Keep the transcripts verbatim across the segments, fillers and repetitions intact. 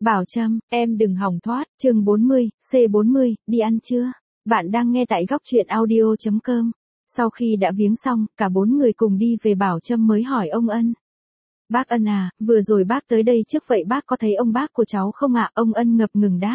Bảo Trâm, em đừng hòng thoát, chương bốn mươi, C bốn mươi, đi ăn trưa. Bạn đang nghe tại góc truyện audio chấm com. Sau khi đã viếng xong, cả bốn người cùng đi về Bảo Trâm mới hỏi ông Ân. Bác Ân à, vừa rồi bác tới đây trước vậy bác có thấy ông bác của cháu không ạ? Ông Ân ngập ngừng đáp.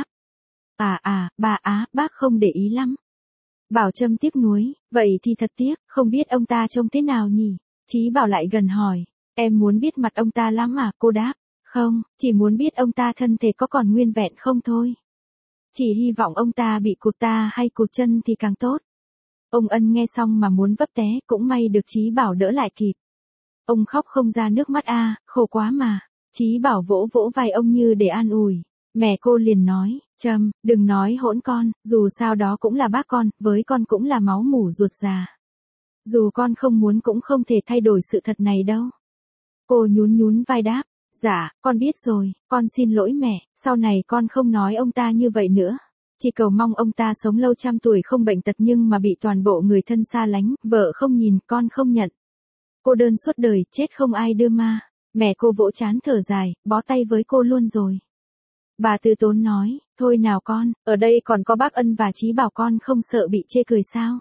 À à, bà á, bác không để ý lắm. Bảo Trâm tiếc nuối, vậy thì thật tiếc, không biết ông ta trông thế nào nhỉ? Chí Bảo lại gần hỏi, em muốn biết mặt ông ta lắm à? Cô đáp. Không, chỉ muốn biết ông ta thân thể có còn nguyên vẹn không thôi. Chỉ hy vọng ông ta bị cụt ta hay cụt chân thì càng tốt. Ông Ân nghe xong mà muốn vấp té, cũng may được Chí Bảo đỡ lại kịp. Ông khóc không ra nước mắt a, khổ quá mà. Chí Bảo vỗ vỗ vai ông như để an ủi. Mẹ cô liền nói, Trâm, đừng nói hỗn con, dù sao đó cũng là bác con, với con cũng là máu mủ ruột già. Dù con không muốn cũng không thể thay đổi sự thật này đâu. Cô nhún nhún vai đáp. Dạ, con biết rồi, con xin lỗi mẹ, sau này con không nói ông ta như vậy nữa. Chỉ cầu mong ông ta sống lâu trăm tuổi không bệnh tật nhưng mà bị toàn bộ người thân xa lánh, vợ không nhìn, con không nhận. Cô đơn suốt đời, chết không ai đưa ma. Mẹ cô vỗ trán thở dài, bó tay với cô luôn rồi. Bà Tư Tốn nói, thôi nào con, ở đây còn có bác Ân và Chí Bảo, con không sợ bị chê cười sao?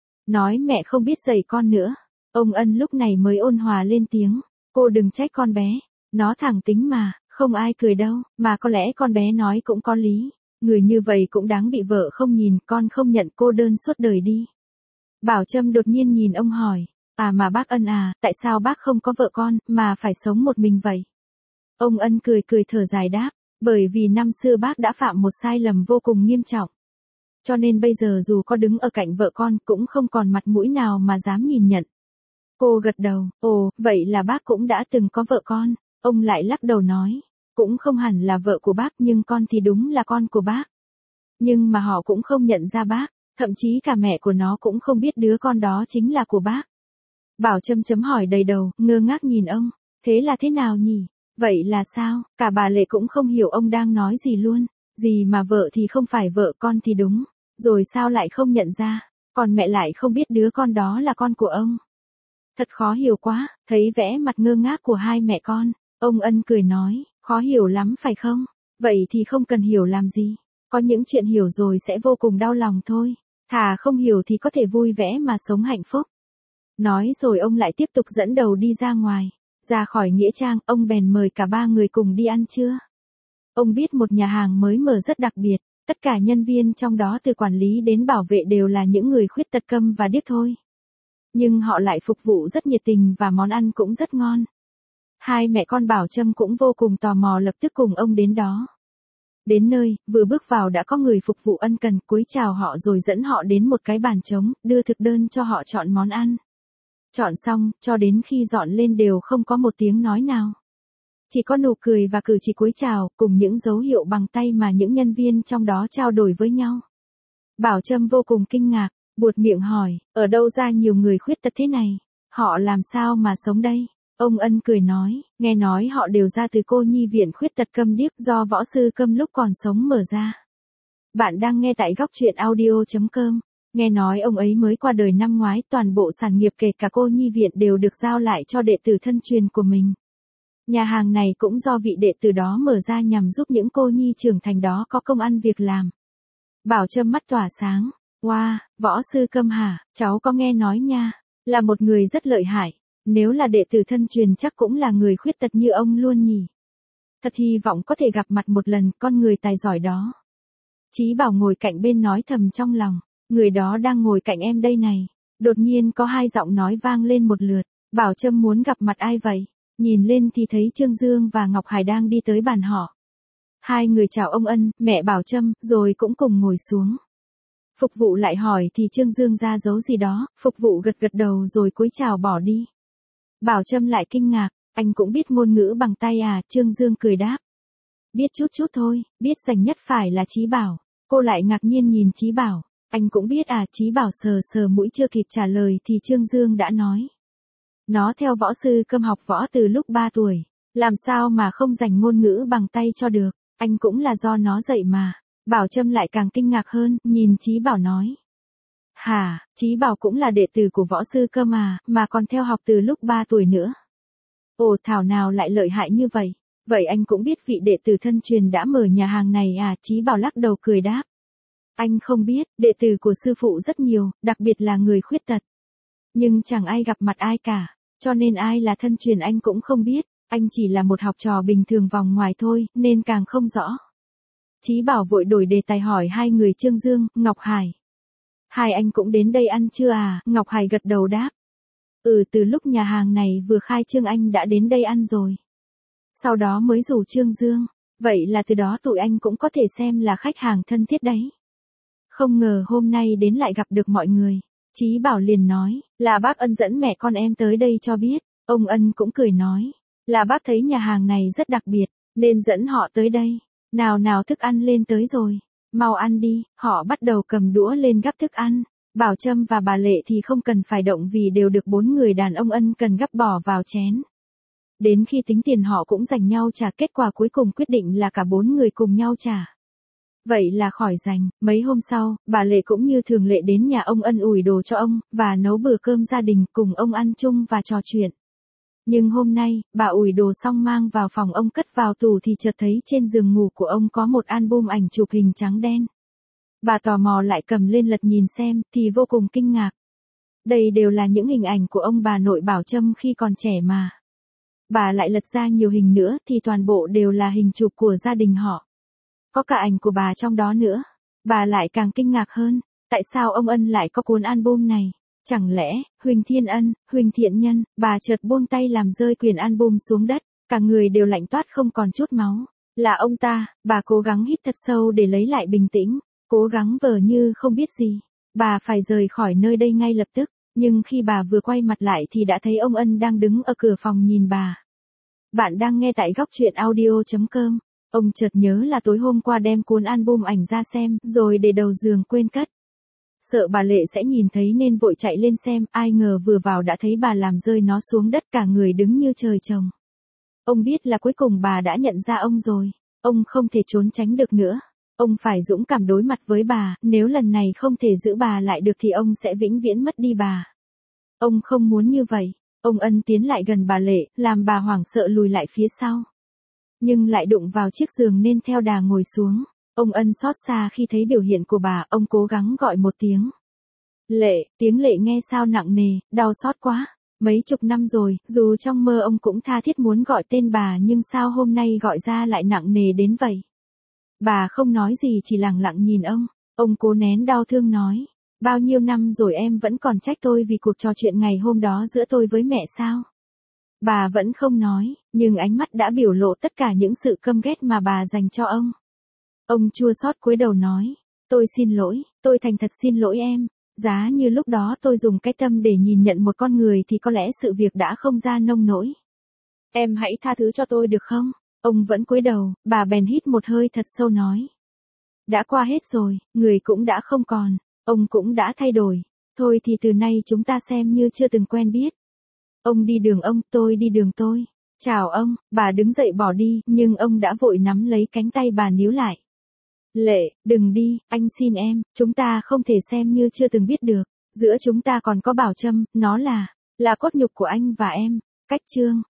Nói mẹ không biết dạy con nữa. Ông Ân lúc này mới ôn hòa lên tiếng, cô đừng trách con bé. Nó thẳng tính mà, không ai cười đâu, mà có lẽ con bé nói cũng có lý. Người như vậy cũng đáng bị vợ không nhìn, con không nhận cô đơn suốt đời đi. Bảo Trâm đột nhiên nhìn ông hỏi, à mà bác Ân à, tại sao bác không có vợ con, mà phải sống một mình vậy? Ông Ân cười cười thở dài đáp, bởi vì năm xưa bác đã phạm một sai lầm vô cùng nghiêm trọng. Cho nên bây giờ dù có đứng ở cạnh vợ con cũng không còn mặt mũi nào mà dám nhìn nhận. Cô gật đầu, ồ, vậy là bác cũng đã từng có vợ con. Ông lại lắc đầu nói, cũng không hẳn là vợ của bác nhưng con thì đúng là con của bác. Nhưng mà họ cũng không nhận ra bác, thậm chí cả mẹ của nó cũng không biết đứa con đó chính là của bác. Bảo Trâm chấm hỏi đầy đầu, ngơ ngác nhìn ông, thế là thế nào nhỉ? Vậy là sao? Cả bà Lệ cũng không hiểu ông đang nói gì luôn, gì mà vợ thì không phải vợ, con thì đúng, rồi sao lại không nhận ra, còn mẹ lại không biết đứa con đó là con của ông. Thật khó hiểu quá, thấy vẻ mặt ngơ ngác của hai mẹ con. Ông Ân cười nói, khó hiểu lắm phải không? Vậy thì không cần hiểu làm gì. Có những chuyện hiểu rồi sẽ vô cùng đau lòng thôi. Thà không hiểu thì có thể vui vẻ mà sống hạnh phúc. Nói rồi ông lại tiếp tục dẫn đầu đi ra ngoài. Ra khỏi nghĩa trang, ông bèn mời cả ba người cùng đi ăn trưa. Ông biết một nhà hàng mới mở rất đặc biệt. Tất cả nhân viên trong đó từ quản lý đến bảo vệ đều là những người khuyết tật câm và điếc thôi. Nhưng họ lại phục vụ rất nhiệt tình và món ăn cũng rất ngon. Hai mẹ con Bảo Trâm cũng vô cùng tò mò lập tức cùng ông đến đó. Đến nơi, vừa bước vào đã có người phục vụ ân cần cúi chào họ rồi dẫn họ đến một cái bàn trống, đưa thực đơn cho họ chọn món ăn. Chọn xong, cho đến khi dọn lên đều không có một tiếng nói nào. Chỉ có nụ cười và cử chỉ cúi chào, cùng những dấu hiệu bằng tay mà những nhân viên trong đó trao đổi với nhau. Bảo Trâm vô cùng kinh ngạc, buột miệng hỏi, ở đâu ra nhiều người khuyết tật thế này? Họ làm sao mà sống đây? Ông Ân cười nói, nghe nói họ đều ra từ cô nhi viện khuyết tật câm điếc do võ sư Câm lúc còn sống mở ra. Bạn đang nghe tại góc truyện audio chấm com. Nghe nói ông ấy mới qua đời năm ngoái, toàn bộ sản nghiệp kể cả cô nhi viện đều được giao lại cho đệ tử thân truyền của mình. Nhà hàng này cũng do vị đệ tử đó mở ra nhằm giúp những cô nhi trưởng thành đó có công ăn việc làm. Bảo Trâm mắt tỏa sáng, wow, võ sư Câm hả, cháu có nghe nói nha, là một người rất lợi hại. Nếu là đệ tử thân truyền chắc cũng là người khuyết tật như ông luôn nhỉ. Thật hy vọng có thể gặp mặt một lần, con người tài giỏi đó. Chí Bảo ngồi cạnh bên nói thầm trong lòng, người đó đang ngồi cạnh em đây này. Đột nhiên có hai giọng nói vang lên một lượt, Bảo Trâm muốn gặp mặt ai vậy? Nhìn lên thì thấy Trương Dương và Ngọc Hải đang đi tới bàn họ. Hai người chào ông Ân, mẹ Bảo Trâm, rồi cũng cùng ngồi xuống. Phục vụ lại hỏi thì Trương Dương ra dấu gì đó, phục vụ gật gật đầu rồi cúi chào bỏ đi. Bảo Trâm lại kinh ngạc, anh cũng biết ngôn ngữ bằng tay à? Trương Dương cười đáp. Biết chút chút thôi, biết dành nhất phải là Chí Bảo. Cô lại ngạc nhiên nhìn Chí Bảo, anh cũng biết à? Chí Bảo sờ sờ mũi chưa kịp trả lời thì Trương Dương đã nói. Nó theo võ sư Câm học võ từ lúc ba tuổi, làm sao mà không dành ngôn ngữ bằng tay cho được, anh cũng là do nó dạy mà. Bảo Trâm lại càng kinh ngạc hơn, nhìn Chí Bảo nói. Hả, Chí Bảo cũng là đệ tử của võ sư Câm à, mà còn theo học từ lúc ba tuổi nữa. Ồ, thảo nào lại lợi hại như vậy. Vậy anh cũng biết vị đệ tử thân truyền đã mở nhà hàng này à? Chí Bảo lắc đầu cười đáp. Anh không biết, đệ tử của sư phụ rất nhiều, đặc biệt là người khuyết tật. Nhưng chẳng ai gặp mặt ai cả, cho nên ai là thân truyền anh cũng không biết, anh chỉ là một học trò bình thường vòng ngoài thôi, nên càng không rõ. Chí Bảo vội đổi đề tài hỏi hai người Trương Dương, Ngọc Hải. Hai anh cũng đến đây ăn chưa à? Ngọc Hải gật đầu đáp. Ừ, từ lúc nhà hàng này vừa khai trương anh đã đến đây ăn rồi. Sau đó mới rủ Trương Dương, vậy là từ đó tụi anh cũng có thể xem là khách hàng thân thiết đấy. Không ngờ hôm nay đến lại gặp được mọi người. Chí Bảo liền nói, là bác Ân dẫn mẹ con em tới đây cho biết. Ông Ân cũng cười nói, là bác thấy nhà hàng này rất đặc biệt, nên dẫn họ tới đây. Nào nào thức ăn lên tới rồi, mau ăn đi. Họ bắt đầu cầm đũa lên gắp thức ăn. Bảo Trâm và bà Lệ thì không cần phải động vì đều được bốn người đàn ông Ân cần gắp bỏ vào chén. Đến khi tính tiền họ cũng giành nhau trả, kết quả cuối cùng quyết định là cả bốn người cùng nhau trả. Vậy là khỏi giành. Mấy hôm sau, bà Lệ cũng như thường lệ đến nhà ông Ân ủi đồ cho ông, và nấu bữa cơm gia đình cùng ông ăn chung và trò chuyện. Nhưng hôm nay, bà ủi đồ xong mang vào phòng ông cất vào tủ thì chợt thấy trên giường ngủ của ông có một album ảnh chụp hình trắng đen. Bà tò mò lại cầm lên lật nhìn xem, thì vô cùng kinh ngạc. Đây đều là những hình ảnh của ông bà nội Bảo Trâm khi còn trẻ mà. Bà lại lật ra nhiều hình nữa thì toàn bộ đều là hình chụp của gia đình họ. Có cả ảnh của bà trong đó nữa. Bà lại càng kinh ngạc hơn, tại sao ông Ân lại có cuốn album này? Chẳng lẽ, Huỳnh Thiên Ân, Huỳnh Thiện Nhân? Bà chợt buông tay làm rơi quyển album xuống đất, cả người đều lạnh toát không còn chút máu. Là ông ta. Bà cố gắng hít thật sâu để lấy lại bình tĩnh, cố gắng vờ như không biết gì. Bà phải rời khỏi nơi đây ngay lập tức, nhưng khi bà vừa quay mặt lại thì đã thấy ông Ân đang đứng ở cửa phòng nhìn bà. Bạn đang nghe tại góc truyện audio chấm com. Ông chợt nhớ là tối hôm qua đem cuốn album ảnh ra xem, rồi để đầu giường quên cất. Sợ bà Lệ sẽ nhìn thấy nên vội chạy lên xem, ai ngờ vừa vào đã thấy bà làm rơi nó xuống đất, cả người đứng như trời trồng. Ông biết là cuối cùng bà đã nhận ra ông rồi. Ông không thể trốn tránh được nữa. Ông phải dũng cảm đối mặt với bà, nếu lần này không thể giữ bà lại được thì ông sẽ vĩnh viễn mất đi bà. Ông không muốn như vậy. Ông Ân tiến lại gần bà Lệ, làm bà hoảng sợ lùi lại phía sau. Nhưng lại đụng vào chiếc giường nên theo đà ngồi xuống. Ông Ân xót xa khi thấy biểu hiện của bà, ông cố gắng gọi một tiếng. Lệ, tiếng Lệ nghe sao nặng nề, đau xót quá. Mấy chục năm rồi, dù trong mơ ông cũng tha thiết muốn gọi tên bà nhưng sao hôm nay gọi ra lại nặng nề đến vậy. Bà không nói gì chỉ lặng lặng nhìn ông. Ông cố nén đau thương nói. Bao nhiêu năm rồi em vẫn còn trách tôi vì cuộc trò chuyện ngày hôm đó giữa tôi với mẹ sao? Bà vẫn không nói, nhưng ánh mắt đã biểu lộ tất cả những sự căm ghét mà bà dành cho ông. Ông chua xót cúi đầu nói. Tôi xin lỗi, tôi thành thật xin lỗi em. Giá như lúc đó tôi dùng cái tâm để nhìn nhận một con người thì có lẽ sự việc đã không ra nông nỗi. Em hãy tha thứ cho tôi được không? Ông vẫn cúi đầu, bà bèn hít một hơi thật sâu nói. Đã qua hết rồi, người cũng đã không còn, ông cũng đã thay đổi. Thôi thì từ nay chúng ta xem như chưa từng quen biết. Ông đi đường ông, tôi đi đường tôi. Chào ông. Bà đứng dậy bỏ đi, nhưng ông đã vội nắm lấy cánh tay bà níu lại. Lệ, đừng đi, anh xin em, chúng ta không thể xem như chưa từng biết được. Giữa chúng ta còn có Bảo Trâm, nó là, là cốt nhục của anh và em. Cách chương.